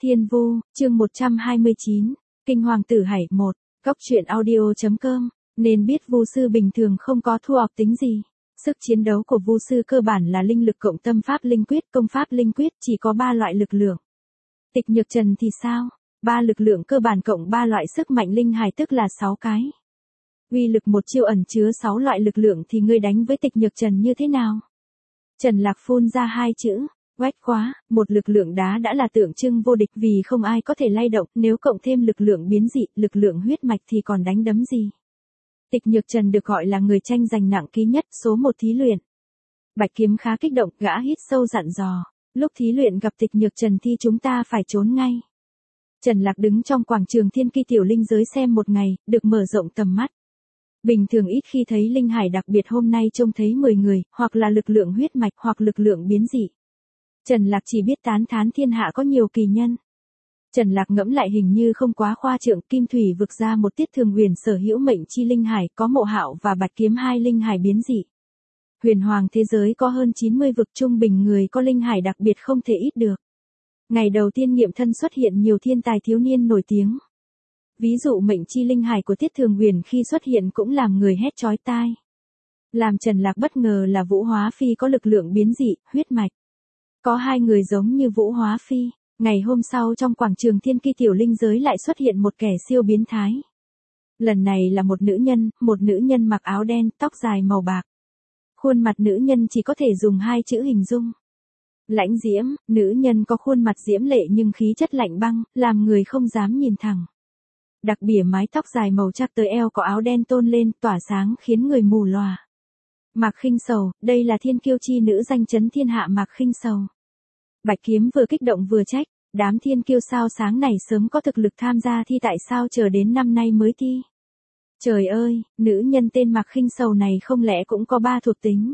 Thiên Vu, chương 129, Kinh Hoàng Tử Hải 1, Cóc truyện audio.com, nên biết Vu sư bình thường không có thu học tính gì. Sức chiến đấu của Vu sư cơ bản là linh lực cộng tâm pháp linh quyết, công pháp linh quyết, chỉ có 3 loại lực lượng. Tịch Nhược Trần thì sao? 3 lực lượng cơ bản cộng 3 loại sức mạnh linh hài tức là 6 cái. Uy lực một chiêu ẩn chứa 6 loại lực lượng thì ngươi đánh với Tịch Nhược Trần như thế nào? Trần Lạc phun ra 2 chữ. Quách quá, một lực lượng đá đã là tượng trưng vô địch vì không ai có thể lay động, nếu cộng thêm lực lượng biến dị, lực lượng huyết mạch thì còn đánh đấm gì. Tịch Nhược Trần được gọi là người tranh giành nặng ký nhất, số 1 thí luyện. Bạch Kiếm khá kích động, gã hít sâu dặn dò, lúc thí luyện gặp Tịch Nhược Trần thì chúng ta phải trốn ngay. Trần Lạc đứng trong quảng trường Thiên Ki tiểu linh giới xem một ngày, được mở rộng tầm mắt. Bình thường ít khi thấy linh hải, đặc biệt hôm nay trông thấy 10 người, hoặc là lực lượng huyết mạch hoặc lực lượng biến dị. Trần Lạc chỉ biết tán thán thiên hạ có nhiều kỳ nhân. Trần Lạc ngẫm lại hình như không quá khoa trương, Kim Thủy vực ra một Tiết Thường Huyền sở hữu mệnh chi linh hải, có Mộ Hạo và Bạch Kiếm 2 linh hải biến dị. Huyền hoàng thế giới có hơn 90 vực, trung bình người có linh hải đặc biệt không thể ít được. Ngày đầu tiên nghiệm thân xuất hiện nhiều thiên tài thiếu niên nổi tiếng. Ví dụ mệnh chi linh hải của Tiết Thường Huyền khi xuất hiện cũng làm người hét chói tai. Làm Trần Lạc bất ngờ là Vũ Hóa Phi có lực lượng biến dị, huyết mạch. Có 2 người giống như Vũ Hóa Phi. Ngày hôm sau trong quảng trường Thiên Ki tiểu linh giới lại xuất hiện một kẻ siêu biến thái. Lần này là một nữ nhân mặc áo đen, tóc dài màu bạc. Khuôn mặt nữ nhân chỉ có thể dùng 2 chữ hình dung. Lãnh diễm, nữ nhân có khuôn mặt diễm lệ nhưng khí chất lạnh băng, làm người không dám nhìn thẳng. Đặc biệt mái tóc dài màu trắc tới eo có áo đen tôn lên, tỏa sáng khiến người mù lòa. Mạc Khinh Sầu, đây là thiên kiêu chi nữ danh chấn thiên hạ Mạc Khinh Sầu. Bạch Kiếm vừa kích động vừa trách, đám thiên kiêu sao sáng này sớm có thực lực tham gia thi, tại sao chờ đến năm nay mới thi? Trời ơi, nữ nhân tên Mạc Khinh Sầu này không lẽ cũng có 3 thuộc tính?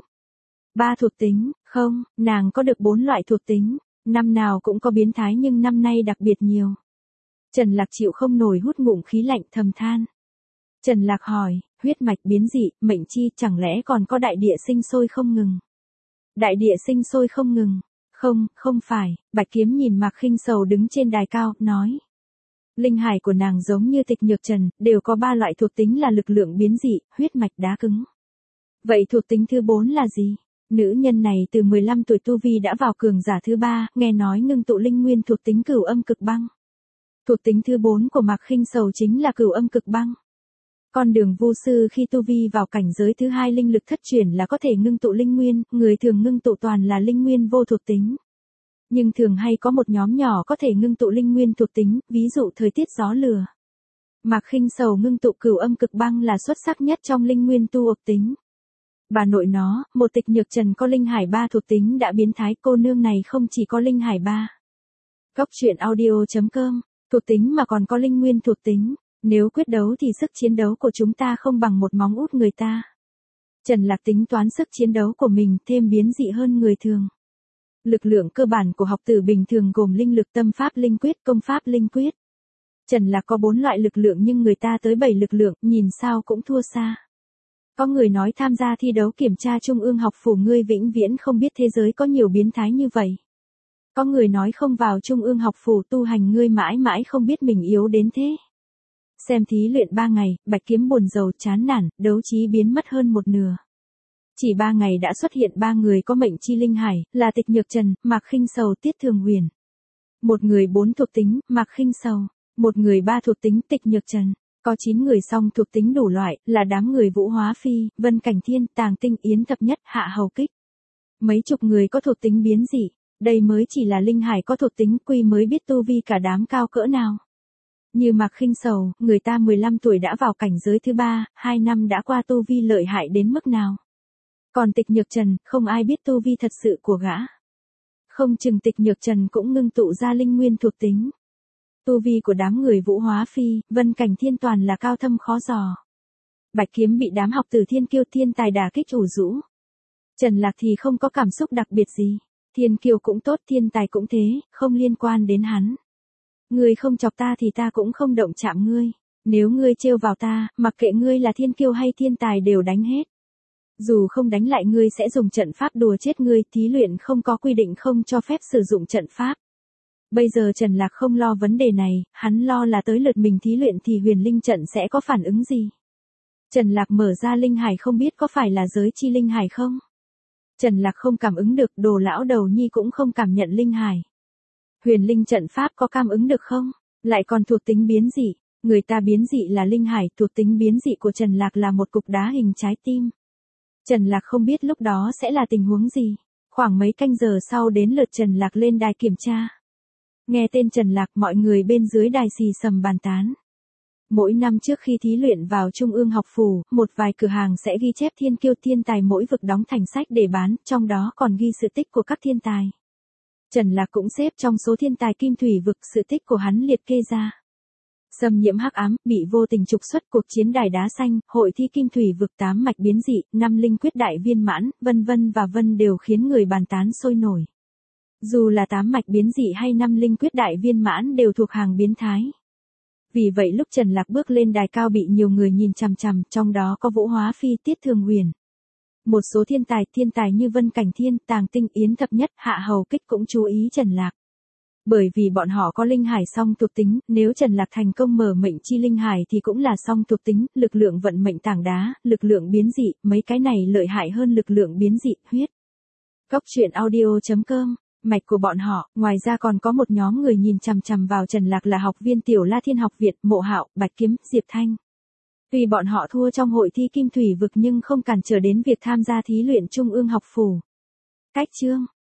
3 thuộc tính, không, nàng có được 4 loại thuộc tính, năm nào cũng có biến thái nhưng năm nay đặc biệt nhiều. Trần Lạc chịu không nổi hút ngụm khí lạnh thầm than. Trần Lạc hỏi, huyết mạch biến dị, mệnh chi, chẳng lẽ còn có đại địa sinh sôi không ngừng? Đại địa sinh sôi không ngừng? Không phải, Bạch Kiếm nhìn Mạc Khinh Sầu đứng trên đài cao, nói. Linh hải của nàng giống như Tịch Nhược Trần, đều có 3 loại thuộc tính là lực lượng biến dị, huyết mạch đá cứng. Vậy thuộc tính thứ 4 là gì? Nữ nhân này từ 15 tuổi tu vi đã vào cường giả thứ 3, nghe nói ngưng tụ linh nguyên thuộc tính cửu âm cực băng. Thuộc tính thứ 4 của Mạc Khinh Sầu chính là cửu âm cực băng. Con đường Vu sư khi tu vi vào cảnh giới thứ 2 linh lực thất truyền là có thể ngưng tụ linh nguyên, người thường ngưng tụ toàn là linh nguyên vô thuộc tính. Nhưng thường hay có một nhóm nhỏ có thể ngưng tụ linh nguyên thuộc tính, ví dụ thời tiết gió lửa. Mạc Khinh Sầu ngưng tụ cửu âm cực băng là xuất sắc nhất trong linh nguyên tu ộc tính. Bà nội nó, một Tịch Nhược Trần có linh hải 3 thuộc tính đã biến thái, cô nương này không chỉ có linh hải 3. Cóc truyện audio.com, thuộc tính mà còn có linh nguyên thuộc tính. Nếu quyết đấu thì sức chiến đấu của chúng ta không bằng một móng út người ta. Trần Lạc tính toán sức chiến đấu của mình thêm biến dị hơn người thường. Lực lượng cơ bản của học tử bình thường gồm linh lực, tâm pháp linh quyết, công pháp linh quyết. Trần Lạc có 4 loại lực lượng nhưng người ta tới 7 lực lượng, nhìn sao cũng thua xa. Có người nói tham gia thi đấu kiểm tra Trung ương học phủ ngươi vĩnh viễn không biết thế giới có nhiều biến thái như vậy. Có người nói không vào Trung ương học phủ tu hành ngươi mãi mãi không biết mình yếu đến thế. Xem thí luyện 3 ngày, Bạch Kiếm buồn rầu chán nản, đấu trí biến mất hơn một nửa. Chỉ 3 ngày đã xuất hiện 3 người có mệnh chi linh hải, là Tịch Nhược Trần, Mạc Khinh Sầu, Tiết Thường Huyền. Một người 4 thuộc tính, Mạc Khinh Sầu. Một người 3 thuộc tính, Tịch Nhược Trần. Có 9 người song thuộc tính đủ loại, là đám người Vũ Hóa Phi, Vân Cảnh Thiên, Tàng Tinh, Yến Thập Nhất, Hạ Hầu Kích. Mấy chục người có thuộc tính biến dị, đây mới chỉ là linh hải có thuộc tính, quy mới biết tu vi cả đám cao cỡ nào. Như Mạc Khinh Sầu, người ta 15 tuổi đã vào cảnh giới thứ 3, 2 năm đã qua tu vi lợi hại đến mức nào. Còn Tịch Nhược Trần, không ai biết tu vi thật sự của gã. Không chừng Tịch Nhược Trần cũng ngưng tụ ra linh nguyên thuộc tính. Tu vi của đám người Vũ Hóa Phi, Vân Cảnh Thiên toàn là cao thâm khó dò. Bạch Kiếm bị đám học tử thiên kiêu thiên tài đả kích ủ rũ. Trần Lạc thì không có cảm xúc đặc biệt gì. Thiên kiêu cũng tốt, thiên tài cũng thế, không liên quan đến hắn. Ngươi không chọc ta thì ta cũng không động chạm ngươi. Nếu ngươi trêu vào ta, mặc kệ ngươi là thiên kiêu hay thiên tài đều đánh hết. Dù không đánh lại ngươi sẽ dùng trận pháp đùa chết ngươi, thí luyện không có quy định không cho phép sử dụng trận pháp. Bây giờ Trần Lạc không lo vấn đề này, hắn lo là tới lượt mình thí luyện thì huyền linh trận sẽ có phản ứng gì. Trần Lạc mở ra linh hải không biết có phải là giới chi linh hải không? Trần Lạc không cảm ứng được, Đồ lão đầu nhi cũng không cảm nhận linh hải. Huyền linh trận pháp có cảm ứng được không? Lại còn thuộc tính biến dị, người ta biến dị là linh hải, thuộc tính biến dị của Trần Lạc là một cục đá hình trái tim. Trần Lạc không biết lúc đó sẽ là tình huống gì. Khoảng mấy canh giờ sau đến lượt Trần Lạc lên đài kiểm tra. Nghe tên Trần Lạc, mọi người bên dưới đài xì xầm bàn tán. Mỗi năm trước khi thí luyện vào Trung ương học phủ, một vài cửa hàng sẽ ghi chép thiên kiêu thiên tài mỗi vực đóng thành sách để bán, trong đó còn ghi sự tích của các thiên tài. Trần Lạc cũng xếp trong số thiên tài kim thủy vực, sự tích của hắn liệt kê ra. Xâm nhiễm hắc ám, bị vô tình trục xuất, cuộc chiến đài đá xanh, hội thi kim thủy vực 8 mạch biến dị, 5 linh quyết đại viên mãn, vân vân và vân đều khiến người bàn tán sôi nổi. Dù là 8 mạch biến dị hay 5 linh quyết đại viên mãn đều thuộc hàng biến thái. Vì vậy lúc Trần Lạc bước lên đài cao bị nhiều người nhìn chằm chằm, trong đó có Vũ Hóa Phi, Tiết Thường Huyền. Một số thiên tài như Vân Cảnh Thiên, Tàng Tinh, Yến Thập Nhất, Hạ Hầu Kích cũng chú ý Trần Lạc. Bởi vì bọn họ có linh hải song thuộc tính, nếu Trần Lạc thành công mở mệnh chi linh hải thì cũng là song thuộc tính, lực lượng vận mệnh tảng đá, lực lượng biến dị, mấy cái này lợi hại hơn lực lượng biến dị, huyết. Góc truyện audio.com, mạch của bọn họ, ngoài ra còn có một nhóm người nhìn chằm chằm vào Trần Lạc là học viên Tiểu La Thiên Học Viện, Mộ Hạo, Bạch Kiếm, Diệp Thanh. Tuy bọn họ thua trong hội thi kim thủy vực nhưng không cản trở đến việc tham gia thí luyện Trung ương học phủ. Cách chương